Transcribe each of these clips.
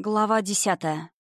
Глава 10.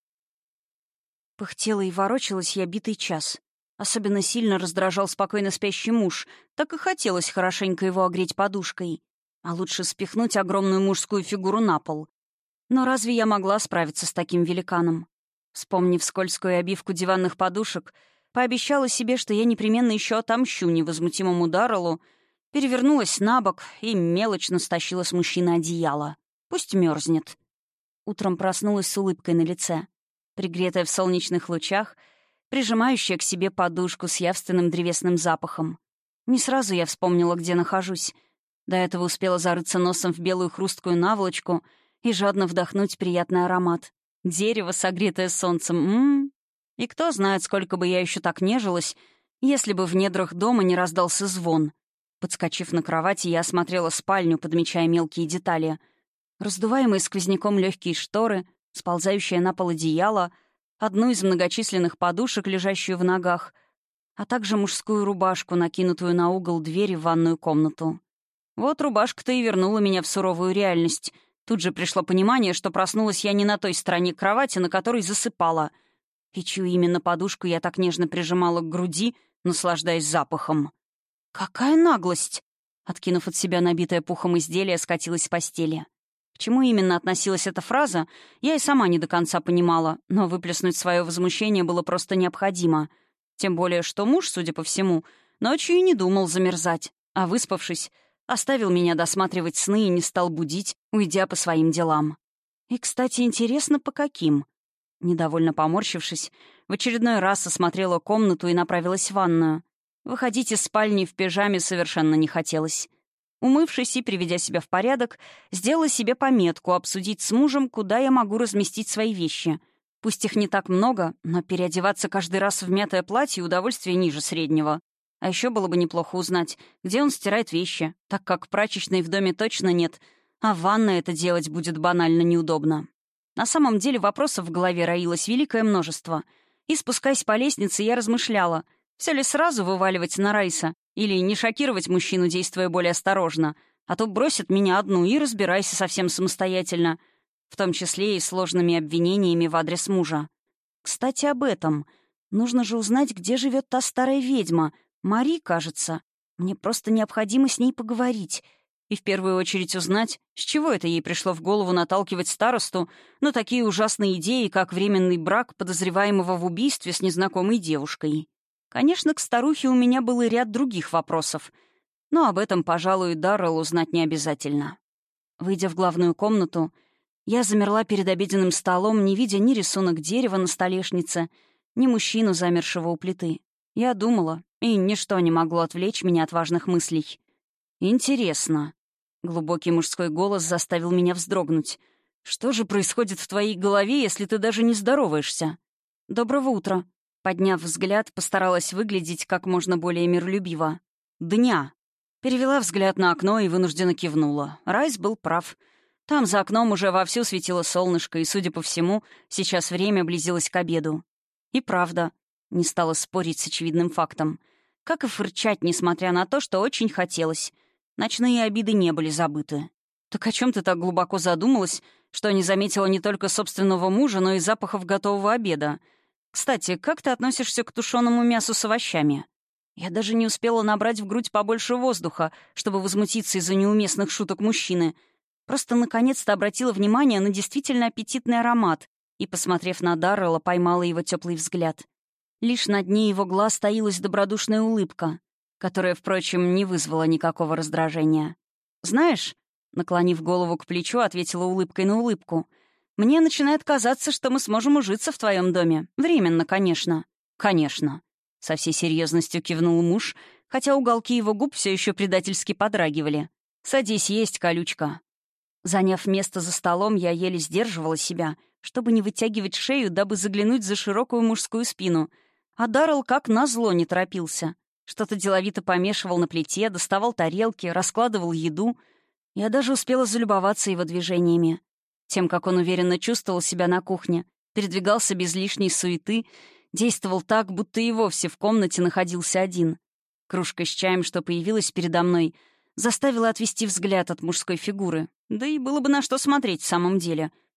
Пыхтела и ворочалась я битый час. Особенно сильно раздражал спокойно спящий муж. Так и хотелось хорошенько его огреть подушкой. А лучше спихнуть огромную мужскую фигуру на пол. Но разве я могла справиться с таким великаном? Вспомнив скользкую обивку диванных подушек, пообещала себе, что я непременно еще отомщу невозмутимому Дарреллу, перевернулась на бок и мелочно стащила с мужчины одеяло. Пусть мерзнет. Утром проснулась с улыбкой на лице, пригретая в солнечных лучах, прижимающая к себе подушку с явственным древесным запахом. Не сразу я вспомнила, где нахожусь. До этого успела зарыться носом в белую хрусткую наволочку и жадно вдохнуть приятный аромат. Дерево, согретое солнцем. И кто знает, сколько бы я еще так нежилась, если бы в недрах дома не раздался звон. Подскочив на кровати, я осмотрела спальню, подмечая мелкие детали — раздуваемые сквозняком легкие шторы, сползающее на пол одеяло, одну из многочисленных подушек, лежащую в ногах, а также мужскую рубашку, накинутую на угол двери в ванную комнату. Вот рубашка-то и вернула меня в суровую реальность. Тут же пришло понимание, что проснулась я не на той стороне кровати, на которой засыпала. И чью именно подушку я так нежно прижимала к груди, наслаждаясь запахом. «Какая наглость!» Откинув от себя набитое пухом изделие, скатилась с постели. К чему именно относилась эта фраза, я и сама не до конца понимала, но выплеснуть свое возмущение было просто необходимо. Тем более, что муж, судя по всему, ночью и не думал замерзать, а, выспавшись, оставил меня досматривать сны и не стал будить, уйдя по своим делам. И, кстати, интересно, по каким? Недовольно поморщившись, в очередной раз осмотрела комнату и направилась в ванную. Выходить из спальни в пижаме совершенно не хотелось. Умывшись и приведя себя в порядок, сделала себе пометку обсудить с мужем, куда я могу разместить свои вещи. Пусть их не так много, но переодеваться каждый раз в мятое платье — удовольствие ниже среднего. А еще было бы неплохо узнать, где он стирает вещи, так как прачечной в доме точно нет, а в ванной это делать будет банально неудобно. На самом деле вопросов в голове роилось великое множество. И, спускаясь по лестнице, я размышляла, все ли сразу вываливать на Райса, или не шокировать мужчину, действуя более осторожно, а то бросит меня одну и разбирайся совсем самостоятельно, в том числе и сложными обвинениями в адрес мужа. Кстати, об этом. Нужно же узнать, где живет та старая ведьма. Мари, кажется. Мне просто необходимо с ней поговорить. И в первую очередь узнать, с чего это ей пришло в голову наталкивать старосту на такие ужасные идеи, как временный брак подозреваемого в убийстве с незнакомой девушкой. Конечно, к старухе у меня был и ряд других вопросов, но об этом, пожалуй, Даррелл узнать не обязательно. Выйдя в главную комнату, я замерла перед обеденным столом, не видя ни рисунок дерева на столешнице, ни мужчину, замершего у плиты. Я думала, и ничто не могло отвлечь меня от важных мыслей. «Интересно». Глубокий мужской голос заставил меня вздрогнуть. «Что же происходит в твоей голове, если ты даже не здороваешься?» «Доброго утра». Подняв взгляд, постаралась выглядеть как можно более миролюбиво. «Дня». Перевела взгляд на окно и вынужденно кивнула. Райс был прав. Там за окном уже вовсю светило солнышко, и, судя по всему, сейчас время близилось к обеду. И правда, не стала спорить с очевидным фактом. Как и фырчать, несмотря на то, что очень хотелось. Ночные обиды не были забыты. «Так о чем ты так глубоко задумалась, что не заметила не только собственного мужа, но и запахов готового обеда? Кстати, как ты относишься к тушеному мясу с овощами?» Я даже не успела набрать в грудь побольше воздуха, чтобы возмутиться из-за неуместных шуток мужчины. Просто наконец-то обратила внимание на действительно аппетитный аромат и, посмотрев на Даррелла, поймала его теплый взгляд. Лишь на дне его глаз таилась добродушная улыбка, которая, впрочем, не вызвала никакого раздражения. «Знаешь», — наклонив голову к плечу, ответила улыбкой на улыбку, «мне начинает казаться, что мы сможем ужиться в твоем доме. Временно, конечно». «Конечно», — со всей серьезностью кивнул муж, хотя уголки его губ все еще предательски подрагивали. «Садись есть, колючка». Заняв место за столом, я еле сдерживала себя, чтобы не вытягивать шею, дабы заглянуть за широкую мужскую спину. А Даррелл как назло не торопился. Что-то деловито помешивал на плите, доставал тарелки, раскладывал еду. Я даже успела залюбоваться его движениями. Тем, как он уверенно чувствовал себя на кухне, передвигался без лишней суеты, действовал так, будто и вовсе в комнате находился один. Кружка с чаем, что появилась передо мной, заставила отвести взгляд от мужской фигуры. Да и было бы на что смотреть в самом деле.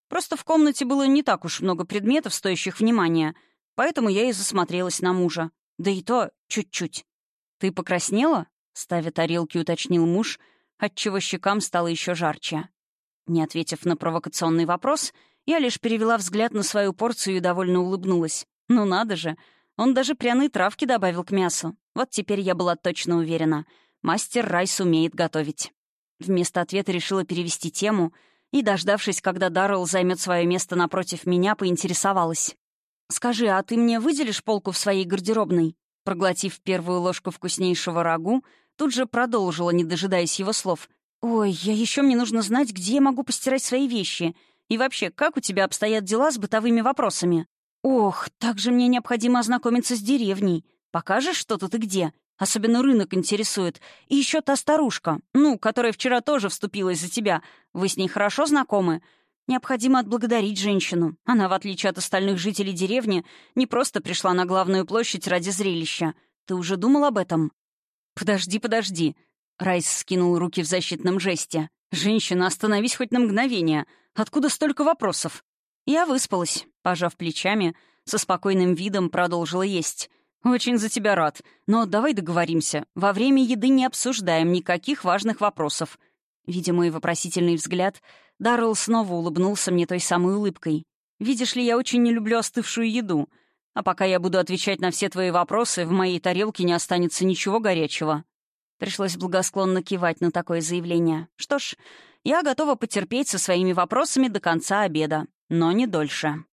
Просто в комнате было не так уж много предметов, стоящих внимания, поэтому я и засмотрелась на мужа. Да и то чуть-чуть. «Ты покраснела?» — ставя тарелки, уточнил муж, отчего щекам стало еще жарче. Не ответив на провокационный вопрос, я лишь перевела взгляд на свою порцию и довольно улыбнулась. Ну надо же, он даже пряные травки добавил к мясу. Вот теперь я была точно уверена. Мастер Райс умеет готовить. Вместо ответа решила перевести тему и, дождавшись, когда Даррелл займет свое место напротив меня, поинтересовалась. «Скажи, а ты мне выделишь полку в своей гардеробной?» Проглотив первую ложку вкуснейшего рагу, тут же продолжила, не дожидаясь его слов. «Ой, мне нужно знать, где я могу постирать свои вещи. И вообще, как у тебя обстоят дела с бытовыми вопросами? Ох, также мне необходимо ознакомиться с деревней. Покажешь, что тут и где? Особенно рынок интересует. И еще та старушка, которая вчера тоже вступилась за тебя. Вы с ней хорошо знакомы? Необходимо отблагодарить женщину. Она, в отличие от остальных жителей деревни, не просто пришла на главную площадь ради зрелища. Ты уже думал об этом?» «Подожди». Райс скинул руки в защитном жесте. «Женщина, остановись хоть на мгновение. Откуда столько вопросов?» Я выспалась, пожав плечами, со спокойным видом продолжила есть. «Очень за тебя рад. Но давай договоримся. Во время еды не обсуждаем никаких важных вопросов». Видя мой вопросительный взгляд, Даррелл снова улыбнулся мне той самой улыбкой. «Видишь ли, я очень не люблю остывшую еду. А пока я буду отвечать на все твои вопросы, в моей тарелке не останется ничего горячего». Пришлось благосклонно кивать на такое заявление. Что ж, я готова потерпеть со своими вопросами до конца обеда, но не дольше.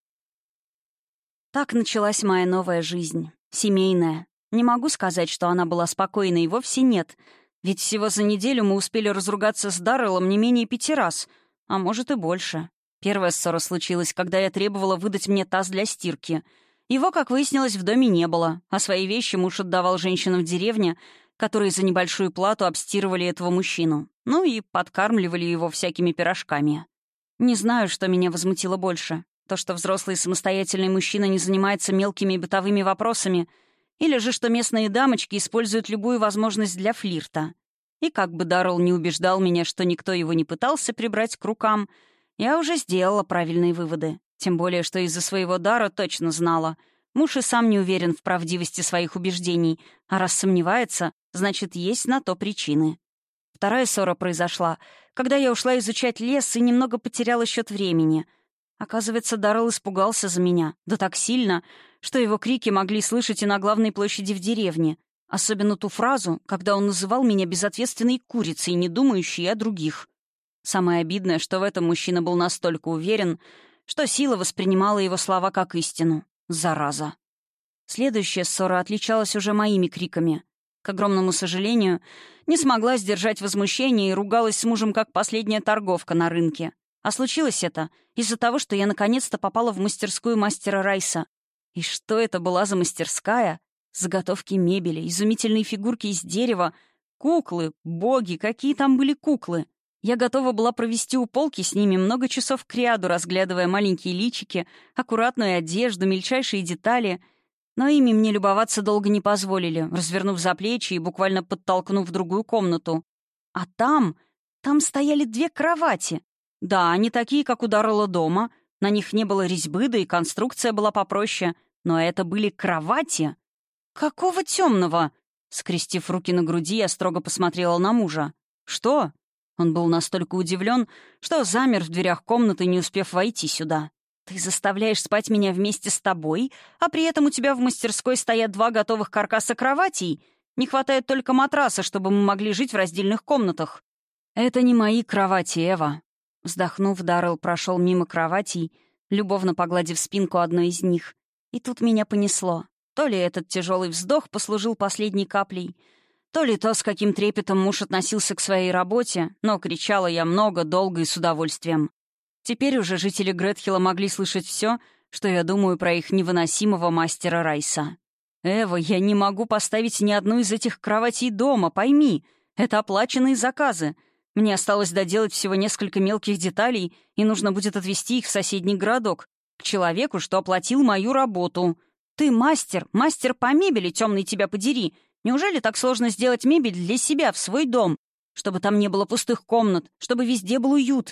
Так началась моя новая жизнь. Семейная. Не могу сказать, что она была спокойной, вовсе нет. Ведь всего за неделю мы успели разругаться с Дарреллом не менее 5 раз, а может и больше. Первая ссора случилась, когда я требовала выдать мне таз для стирки. Его, как выяснилось, в доме не было, а свои вещи муж отдавал женщинам в деревне, которые за небольшую плату обстирывали этого мужчину. Ну и подкармливали его всякими пирожками. Не знаю, что меня возмутило больше. То, что взрослый самостоятельный мужчина не занимается мелкими бытовыми вопросами, или же что местные дамочки используют любую возможность для флирта. И как бы Даррелл не убеждал меня, что никто его не пытался прибрать к рукам, я уже сделала правильные выводы. Тем более, что из-за своего дара точно знала. Муж и сам не уверен в правдивости своих убеждений, а раз сомневается, значит, есть на то причины. Вторая ссора произошла, когда я ушла изучать лес и немного потеряла счет времени. Оказывается, Даррелл испугался за меня, да так сильно, что его крики могли слышать и на главной площади в деревне. Особенно ту фразу, когда он называл меня безответственной курицей, не думающей о других. Самое обидное, что в этом мужчина был настолько уверен, что сила воспринимала его слова как истину. Зараза. Следующая ссора отличалась уже моими криками. К огромному сожалению, не смогла сдержать возмущение и ругалась с мужем как последняя торговка на рынке. А случилось это из-за того, что я наконец-то попала в мастерскую мастера Райса. И что это была за мастерская? Заготовки мебели, изумительные фигурки из дерева, куклы, боги, какие там были куклы. Я готова была провести у полки с ними много часов кряду, разглядывая маленькие личики, аккуратную одежду, мельчайшие детали. Но ими мне любоваться долго не позволили, развернув за плечи и буквально подтолкнув в другую комнату. А там стояли 2 кровати. Да, они такие, как у Даррелла дома. На них не было резьбы, да и конструкция была попроще. Но это были кровати. «Какого темного?» Скрестив руки на груди, я строго посмотрела на мужа. «Что?» Он был настолько удивлен, что замер в дверях комнаты, не успев войти сюда. «Ты заставляешь спать меня вместе с тобой, а при этом у тебя в мастерской стоят 2 готовых каркаса кроватей? Не хватает только матраса, чтобы мы могли жить в раздельных комнатах». «Это не мои кровати, Эва». Вздохнув, Даррелл прошел мимо кроватей, любовно погладив спинку одной из них. И тут меня понесло. То ли этот тяжелый вздох послужил последней каплей, то ли то, с каким трепетом муж относился к своей работе, но кричала я много, долго и с удовольствием. Теперь уже жители Гретхилла могли слышать все, что я думаю про их невыносимого мастера Райса. «Эва, я не могу поставить ни одну из этих кроватей дома, пойми. Это оплаченные заказы. Мне осталось доделать всего несколько мелких деталей, и нужно будет отвезти их в соседний городок, к человеку, что оплатил мою работу. Ты мастер по мебели, темный тебя подери. Неужели так сложно сделать мебель для себя в свой дом, чтобы там не было пустых комнат, чтобы везде был уют?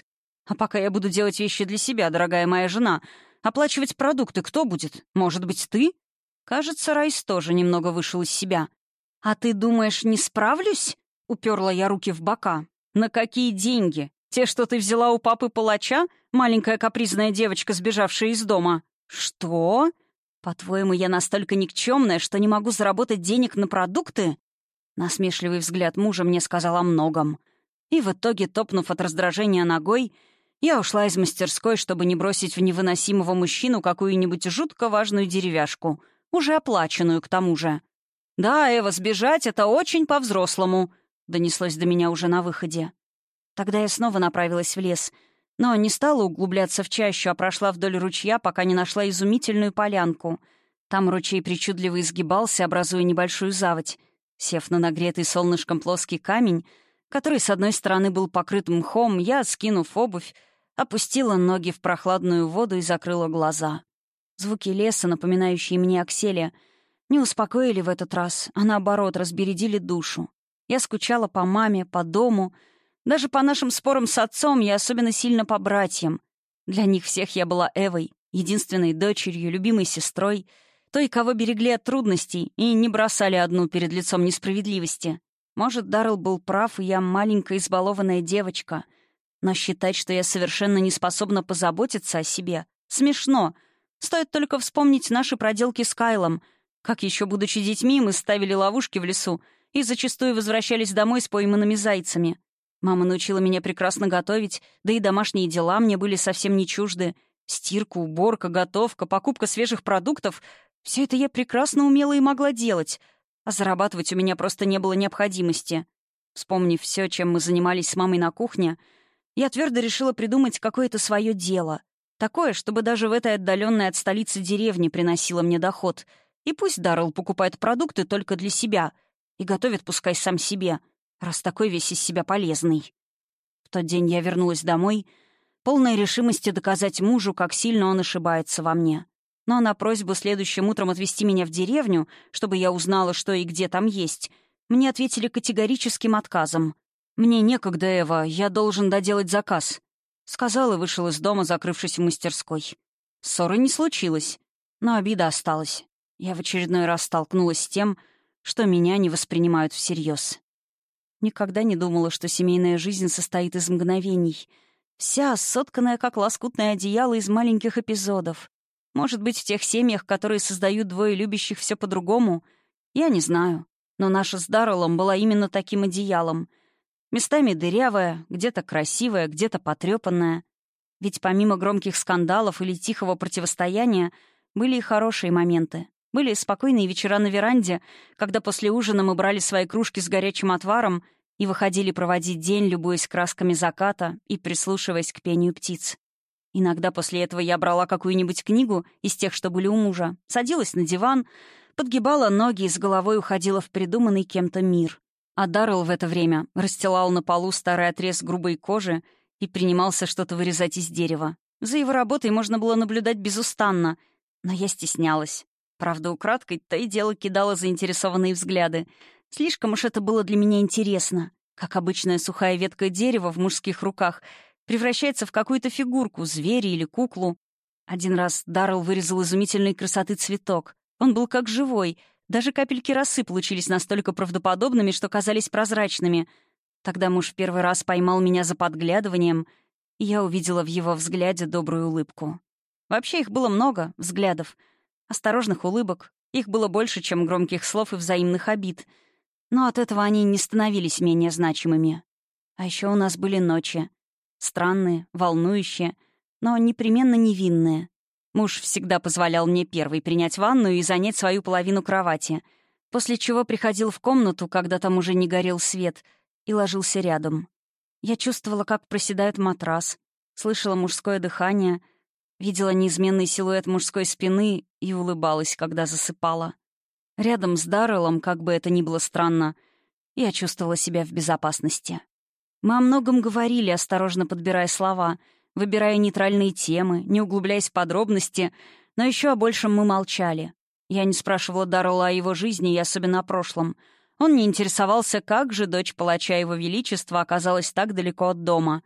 А пока я буду делать вещи для себя, дорогая моя жена, оплачивать продукты кто будет? Может быть, ты?» Кажется, Райс тоже немного вышел из себя. «А ты думаешь, не справлюсь?» — уперла я руки в бока. «На какие деньги? Те, что ты взяла у папы-палача? Маленькая капризная девочка, сбежавшая из дома?» «Что? По-твоему, я настолько никчемная, что не могу заработать денег на продукты?» Насмешливый взгляд мужа мне сказал о многом. И в итоге, топнув от раздражения ногой, я ушла из мастерской, чтобы не бросить в невыносимого мужчину какую-нибудь жутко важную деревяшку, уже оплаченную к тому же. «Да, Эва, сбежать — это очень по-взрослому», — донеслось до меня уже на выходе. Тогда я снова направилась в лес, но не стала углубляться в чащу, а прошла вдоль ручья, пока не нашла изумительную полянку. Там ручей причудливо изгибался, образуя небольшую заводь. Сев на нагретый солнышком плоский камень, который с одной стороны был покрыт мхом, я, скинув обувь, опустила ноги в прохладную воду и закрыла глаза. Звуки леса, напоминающие мне Акселя, не успокоили в этот раз, а наоборот разбередили душу. Я скучала по маме, по дому, даже по нашим спорам с отцом и особенно сильно по братьям. Для них всех я была Эвой, единственной дочерью, любимой сестрой, той, кого берегли от трудностей и не бросали одну перед лицом несправедливости. Может, Даррелл был прав, и я маленькая избалованная девочка. Но считать, что я совершенно не способна позаботиться о себе, смешно. Стоит только вспомнить наши проделки с Кайлом. Как еще будучи детьми, мы ставили ловушки в лесу и зачастую возвращались домой с пойманными зайцами. Мама научила меня прекрасно готовить, да и домашние дела мне были совсем не чужды. Стирка, уборка, готовка, покупка свежих продуктов — все это я прекрасно умела и могла делать, а зарабатывать у меня просто не было необходимости. Вспомнив все, чем мы занимались с мамой на кухне, я твердо решила придумать какое-то свое дело. Такое, чтобы даже в этой отдаленной от столицы деревне приносило мне доход. И пусть Даррелл покупает продукты только для себя и готовит пускай сам себе, раз такой весь из себя полезный. В тот день я вернулась домой, полной решимости доказать мужу, как сильно он ошибается во мне. Но на просьбу следующим утром отвезти меня в деревню, чтобы я узнала, что и где там есть, мне ответили категорическим отказом. «Мне некогда, Эва, я должен доделать заказ», — сказал и вышел из дома, закрывшись в мастерской. Ссоры не случилось, но обида осталась. Я в очередной раз столкнулась с тем, что меня не воспринимают всерьез. Никогда не думала, что семейная жизнь состоит из мгновений. Вся сотканная, как лоскутное одеяло, из маленьких эпизодов. Может быть, в тех семьях, которые создают двое любящих все по-другому? Я не знаю. Но наша с Дарреллом была именно таким одеялом. Местами дырявая, где-то красивая, где-то потрепанная. Ведь помимо громких скандалов или тихого противостояния были и хорошие моменты. Были спокойные вечера на веранде, когда после ужина мы брали свои кружки с горячим отваром и выходили проводить день, любуясь красками заката и прислушиваясь к пению птиц. Иногда после этого я брала какую-нибудь книгу из тех, что были у мужа, садилась на диван, подгибала ноги и с головой уходила в придуманный кем-то мир. А Даррелл в это время расстилал на полу старый отрез грубой кожи и принимался что-то вырезать из дерева. За его работой можно было наблюдать безустанно, но я стеснялась. Правда, украдкой то и дело кидала заинтересованные взгляды. Слишком уж это было для меня интересно, как обычная сухая ветка дерева в мужских руках превращается в какую-то фигурку, зверя или куклу. Один раз Даррелл вырезал изумительной красоты цветок. Он был как живой. Даже капельки росы получились настолько правдоподобными, что казались прозрачными. Тогда муж в первый раз поймал меня за подглядыванием, и я увидела в его взгляде добрую улыбку. Вообще их было много, взглядов. Осторожных улыбок. Их было больше, чем громких слов и взаимных обид. Но от этого они не становились менее значимыми. А еще у нас были ночи. Странные, волнующие, но непременно невинные. Муж всегда позволял мне первой принять ванную и занять свою половину кровати, после чего приходил в комнату, когда там уже не горел свет, и ложился рядом. Я чувствовала, как проседает матрас, слышала мужское дыхание, видела неизменный силуэт мужской спины и улыбалась, когда засыпала. Рядом с Дарреллом, как бы это ни было странно, я чувствовала себя в безопасности. Мы о многом говорили, осторожно подбирая слова, выбирая нейтральные темы, не углубляясь в подробности, но еще о большем мы молчали. Я не спрашивала Даррелла о его жизни и особенно о прошлом. Он не интересовался, как же дочь палача его величества оказалась так далеко от дома.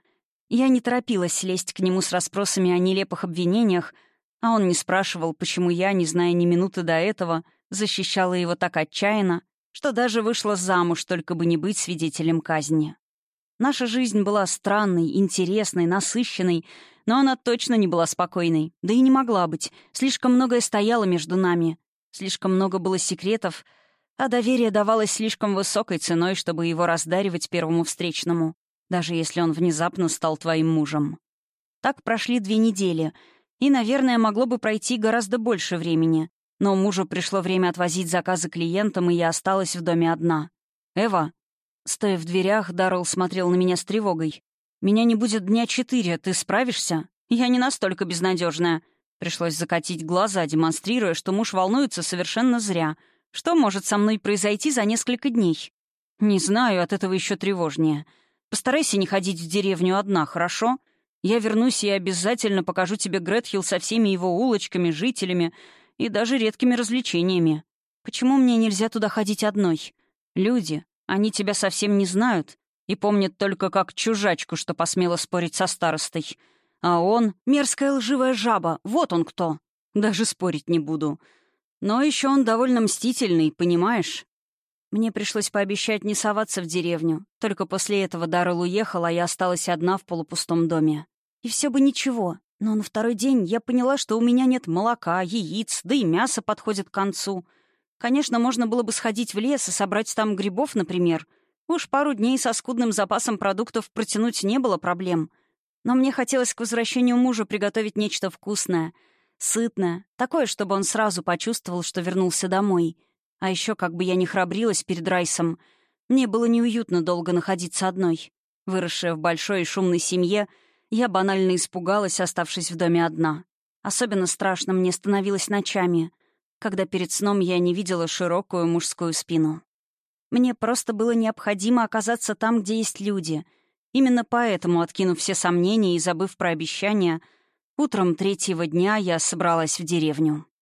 Я не торопилась лезть к нему с расспросами о нелепых обвинениях, а он не спрашивал, почему я, не зная ни минуты до этого, защищала его так отчаянно, что даже вышла замуж, только бы не быть свидетелем казни. Наша жизнь была странной, интересной, насыщенной, но она точно не была спокойной, да и не могла быть. Слишком многое стояло между нами, слишком много было секретов, а доверие давалось слишком высокой ценой, чтобы его раздаривать первому встречному, даже если он внезапно стал твоим мужем. Так прошли 2 недели, и, наверное, могло бы пройти гораздо больше времени. Но мужу пришло время отвозить заказы клиентам, и я осталась в доме одна. «Эва». Стоя в дверях, Даррелл смотрел на меня с тревогой. «Меня не будет дня 4, ты справишься?» «Я не настолько безнадежная». Пришлось закатить глаза, демонстрируя, что муж волнуется совершенно зря. Что может со мной произойти за несколько дней? «Не знаю, от этого еще тревожнее. Постарайся не ходить в деревню одна, хорошо? Я вернусь и обязательно покажу тебе Гретхилл со всеми его улочками, жителями и даже редкими развлечениями. Почему мне нельзя туда ходить одной? Люди, они тебя совсем не знают и помнят только как чужачку, что посмела спорить со старостой. А он — мерзкая лживая жаба, вот он кто. Даже спорить не буду. Но еще он довольно мстительный, понимаешь?» Мне пришлось пообещать не соваться в деревню. Только после этого Даррелл уехал, а я осталась одна в полупустом доме. И все бы ничего, но на второй день я поняла, что у меня нет молока, яиц, да и мясо подходит к концу. Конечно, можно было бы сходить в лес и собрать там грибов, например. Уж пару дней со скудным запасом продуктов протянуть не было проблем. Но мне хотелось к возвращению мужа приготовить нечто вкусное, сытное, такое, чтобы он сразу почувствовал, что вернулся домой. А еще, как бы я ни храбрилась перед Райсом, мне было неуютно долго находиться одной. Выросшая в большой и шумной семье, я банально испугалась, оставшись в доме одна. Особенно страшно мне становилось ночами, когда перед сном я не видела широкую мужскую спину. Мне просто было необходимо оказаться там, где есть люди. Именно поэтому, откинув все сомнения и забыв про обещания, утром 3-го дня я собралась в деревню.